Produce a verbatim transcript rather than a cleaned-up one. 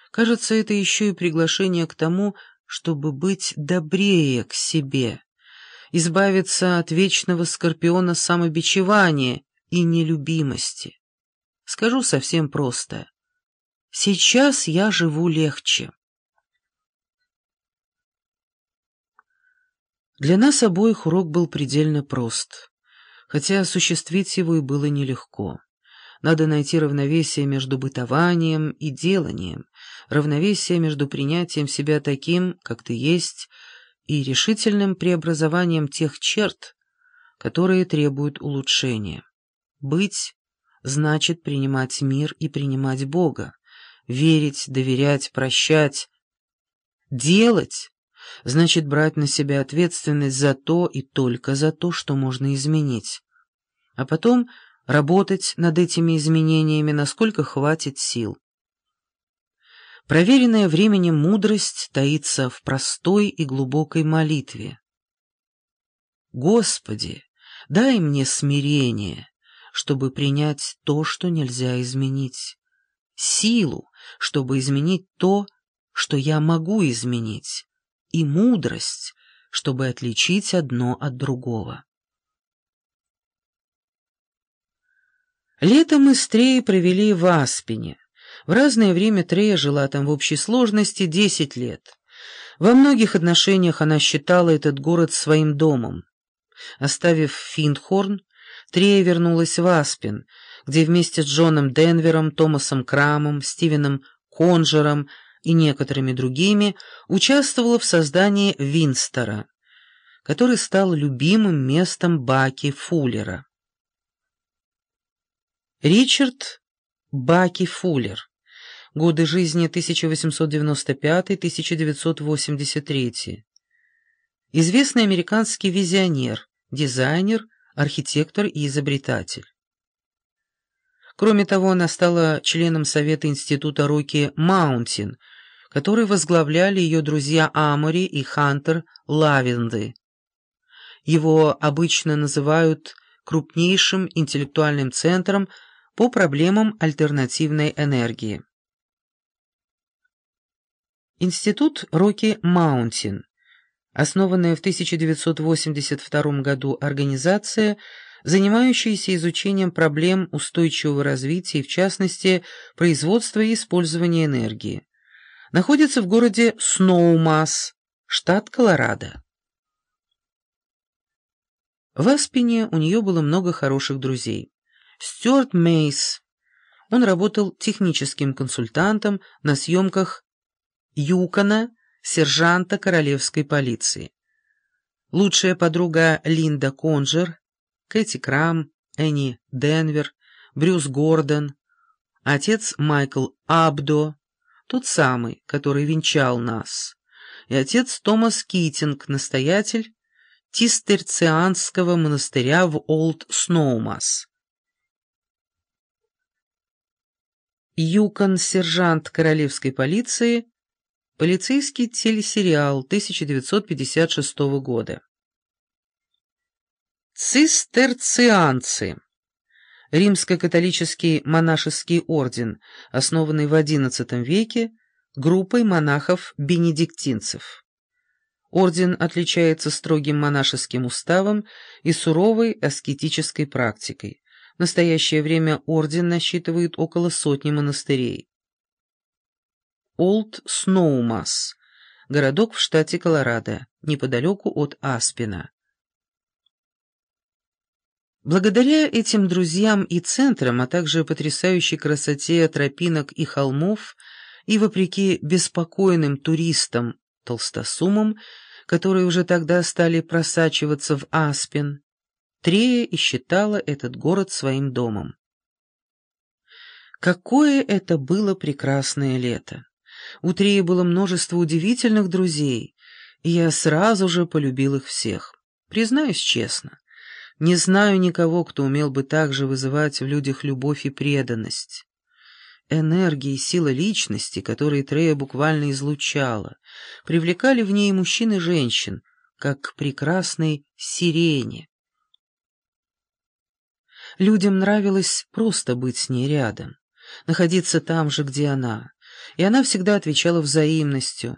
Кажется, это еще и приглашение к тому, чтобы быть добрее к себе, избавиться от вечного скорпиона самобичевания и нелюбимости. Скажу совсем просто. Сейчас я живу легче. Для нас обоих урок был предельно прост, хотя осуществить его и было нелегко. Надо найти равновесие между бытованием и деланием, равновесие между принятием себя таким, как ты есть, и решительным преобразованием тех черт, которые требуют улучшения. Быть значит принимать мир и принимать Бога, верить, доверять, прощать. Делать значит брать на себя ответственность за то и только за то, что можно изменить, а потом работать над этими изменениями, насколько хватит сил. Проверенная временем мудрость таится в простой и глубокой молитве. «Господи, дай мне смирение, чтобы принять то, что нельзя изменить, силу, чтобы изменить то, что я могу изменить, и мудрость, чтобы отличить одно от другого». Лето мы с Треей провели в Аспене. В разное время Трея жила там в общей сложности десять лет. Во многих отношениях она считала этот город своим домом. Оставив Финдхорн, Трея вернулась в Аспен, где вместе с Джоном Денвером, Томасом Крамом, Стивеном Конжером и некоторыми другими участвовала в создании Винстера, который стал любимым местом Баки Фуллера. Ричард Баки Фуллер. Годы жизни тысяча восемьсот девяносто пятый — тысяча девятьсот восемьдесят третий. Известный американский визионер, дизайнер, архитектор и изобретатель. Кроме того, она стала членом Совета Института Rocky Mountain, который возглавляли ее друзья Амори и Хантер Лавенды. Его обычно называют крупнейшим интеллектуальным центром по проблемам альтернативной энергии. Институт Rocky Mountain, основанная в тысяча девятьсот восемьдесят втором году организация, занимающаяся изучением проблем устойчивого развития и, в частности, производства и использования энергии, находится в городе Сноумасс, штат Колорадо. В Аспене у нее было много хороших друзей. Стюарт Мейс. Он работал техническим консультантом на съемках Юкона, сержанта королевской полиции. Лучшая подруга Линда Конжер, Кэти Крам, Энни Денвер, Брюс Гордон, отец Майкл Абдо, тот самый, который венчал нас, и отец Томас Китинг, настоятель Цистерцианского монастыря в Олд-Сноумасс. Юкон, сержант королевской полиции, полицейский телесериал тысяча девятьсот пятьдесят шестого года. Цистерцианцы. Римско-католический монашеский орден, основанный в одиннадцатом веке группой монахов-бенедиктинцев. Орден отличается строгим монашеским уставом и суровой аскетической практикой. В настоящее время орден насчитывает около сотни монастырей. Олд-Сноумасс, городок в штате Колорадо, неподалеку от Аспена. Благодаря этим друзьям и центрам, а также потрясающей красоте тропинок и холмов, и вопреки беспокойным туристам-толстосумам, которые уже тогда стали просачиваться в Аспен, Трея и считала этот город своим домом. Какое это было прекрасное лето! У Треи было множество удивительных друзей, и я сразу же полюбил их всех. Признаюсь честно, не знаю никого, кто умел бы так же вызывать в людях любовь и преданность. Энергия и сила личности, которые Трея буквально излучала, привлекали в ней мужчин и женщин, как к прекрасной сирене. Людям нравилось просто быть с ней рядом, находиться там же, где она, и она всегда отвечала взаимностью,